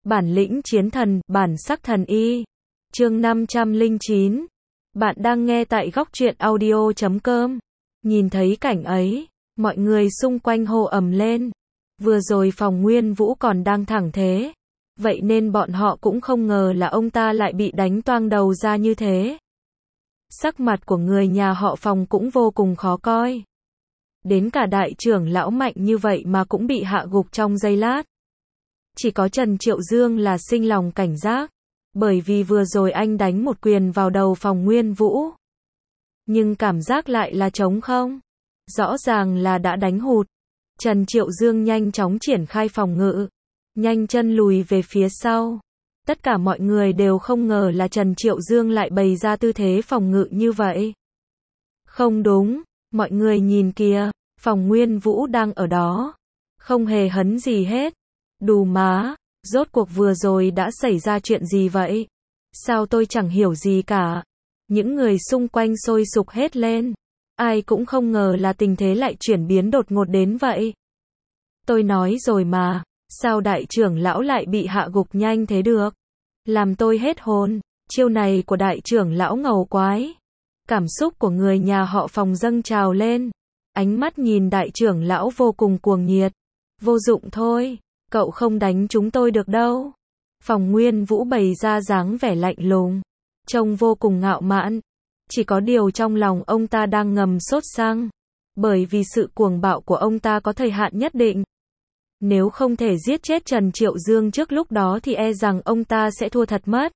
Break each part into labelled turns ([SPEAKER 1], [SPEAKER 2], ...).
[SPEAKER 1] Bản lĩnh chiến thần, bản sắc thần y. Chương 509. Bạn đang nghe tại góc truyện audio.com. Nhìn thấy cảnh ấy, mọi người xung quanh hô ầm lên. Vừa rồi Phòng Nguyên Vũ còn đang thẳng thế. Vậy nên bọn họ cũng không ngờ là ông ta lại bị đánh toang đầu ra như thế. Sắc mặt của người nhà họ Phòng cũng vô cùng khó coi. Đến cả đại trưởng lão mạnh như vậy mà cũng bị hạ gục trong giây lát. Chỉ có Trần Triệu Dương là sinh lòng cảnh giác, bởi vì vừa rồi anh đánh một quyền vào đầu Phòng Nguyên Vũ. Nhưng cảm giác lại là trống không. Rõ ràng là đã đánh hụt. Trần Triệu Dương nhanh chóng triển khai phòng ngự, nhanh chân lùi về phía sau. Tất cả mọi người đều không ngờ là Trần Triệu Dương lại bày ra tư thế phòng ngự như vậy. Không đúng, mọi người nhìn kìa, Phòng Nguyên Vũ đang ở đó, không hề hấn gì hết. Đù má, rốt cuộc vừa rồi đã xảy ra chuyện gì vậy? Sao tôi chẳng hiểu gì cả? Những người xung quanh sôi sục hết lên. Ai cũng không ngờ là tình thế lại chuyển biến đột ngột đến vậy. Tôi nói rồi mà, sao đại trưởng lão lại bị hạ gục nhanh thế được? Làm tôi hết hồn, chiêu này của đại trưởng lão ngầu quái. Cảm xúc của người nhà họ Phòng dâng trào lên. Ánh mắt nhìn đại trưởng lão vô cùng cuồng nhiệt. Vô dụng thôi, cậu không đánh chúng tôi được đâu. Phòng Nguyên Vũ bày ra dáng vẻ lạnh lùng, trông vô cùng ngạo mạn. Chỉ có điều trong lòng ông ta đang ngầm sốt sắng, bởi vì sự cuồng bạo của ông ta có thời hạn nhất định. Nếu không thể giết chết Trần Triệu Dương trước lúc đó thì e rằng ông ta sẽ thua thật mất.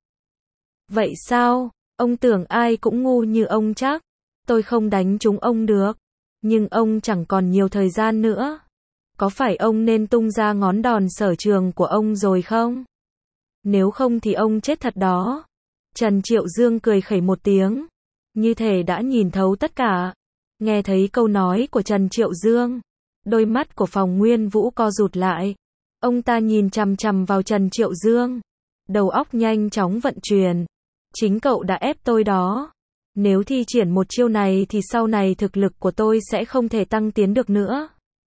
[SPEAKER 1] Vậy sao? Ông tưởng ai cũng ngu như ông chắc? Tôi không đánh chúng ông được. Nhưng ông chẳng còn nhiều thời gian nữa. Có phải ông nên tung ra ngón đòn sở trường của ông rồi không? Nếu không thì ông chết thật đó. Trần Triệu Dương cười khẩy một tiếng, như thể đã nhìn thấu tất cả. Nghe thấy câu nói của Trần Triệu Dương, đôi mắt của Phòng Nguyên Vũ co rụt lại. Ông ta nhìn chằm chằm vào Trần Triệu Dương, đầu óc nhanh chóng vận chuyển. Chính cậu đã ép tôi đó. Nếu thi triển một chiêu này thì sau này thực lực của tôi sẽ không thể tăng tiến được nữa.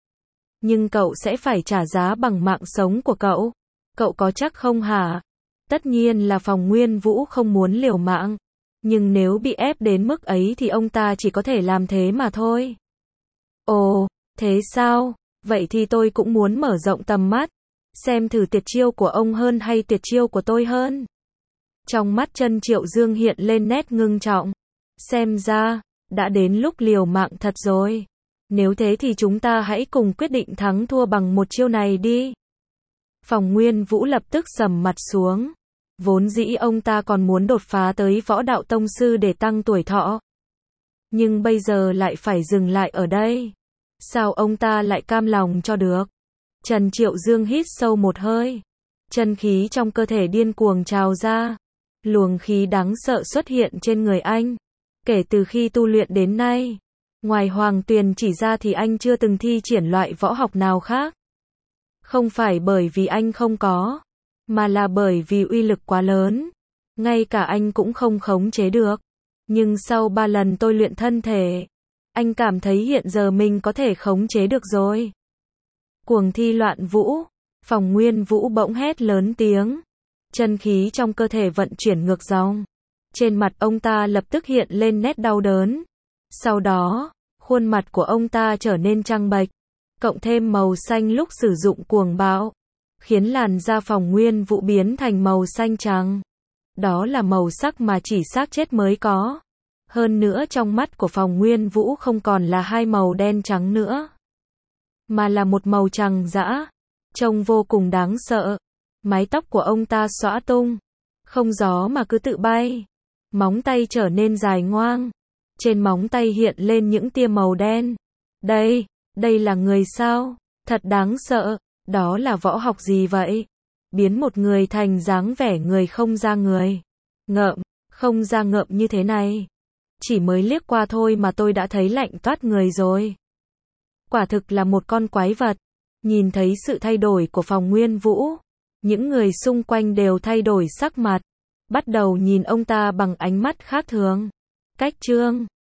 [SPEAKER 1] Nhưng cậu sẽ phải trả giá bằng mạng sống của cậu. Cậu có chắc không hả? Tất nhiên là Phòng Nguyên Vũ không muốn liều mạng. Nhưng nếu bị ép đến mức ấy thì ông ta chỉ có thể làm thế mà thôi. Ồ, thế sao? Vậy thì tôi cũng muốn mở rộng tầm mắt. Xem thử tuyệt chiêu của ông hơn hay tuyệt chiêu của tôi hơn. Trong mắt Trần Triệu Dương hiện lên nét ngưng trọng. Xem ra, đã đến lúc liều mạng thật rồi. Nếu thế thì chúng ta hãy cùng quyết định thắng thua bằng một chiêu này đi. Phòng Nguyên Vũ lập tức sầm mặt xuống. Vốn dĩ ông ta còn muốn đột phá tới võ đạo tông sư để tăng tuổi thọ. Nhưng bây giờ lại phải dừng lại ở đây. Sao ông ta lại cam lòng cho được? Trần Triệu Dương hít sâu một hơi. Chân khí trong cơ thể điên cuồng trào ra. Luồng khí đáng sợ xuất hiện trên người anh. Kể từ khi tu luyện đến nay, ngoài Hoàng Tuyền chỉ ra thì anh chưa từng thi triển loại võ học nào khác. Không phải bởi vì anh không có, mà là bởi vì uy lực quá lớn. Ngay cả anh cũng không khống chế được. Nhưng sau 3 lần tôi luyện thân thể, anh cảm thấy hiện giờ mình có thể khống chế được rồi. Cuồng thi loạn vũ, Phòng Nguyên Vũ bỗng hét lớn tiếng. Chân khí trong cơ thể vận chuyển ngược dòng. Trên mặt ông ta lập tức hiện lên nét đau đớn. Sau đó, khuôn mặt của ông ta trở nên trắng bệch, cộng thêm màu xanh lúc sử dụng cuồng bạo, khiến làn da Phòng Nguyên Vũ biến thành màu xanh trắng. Đó là màu sắc mà chỉ xác chết mới có. Hơn nữa trong mắt của Phòng Nguyên Vũ không còn là hai màu đen trắng nữa, mà là một màu trắng dã, trông vô cùng đáng sợ. Mái tóc của ông ta xõa tung, không gió mà cứ tự bay. Móng tay trở nên dài ngoang. Trên móng tay hiện lên những tia màu đen. Đây là người sao? Thật đáng sợ. Đó là võ học gì vậy? Biến một người thành dáng vẻ người không ra người. Ngợm, không ra ngợm như thế này. Chỉ mới liếc qua thôi mà tôi đã thấy lạnh toát người rồi. Quả thực là một con quái vật. Nhìn thấy sự thay đổi của Phòng Nguyên Vũ, những người xung quanh đều thay đổi sắc mặt, bắt đầu nhìn ông ta bằng ánh mắt khác thường. Cách Trương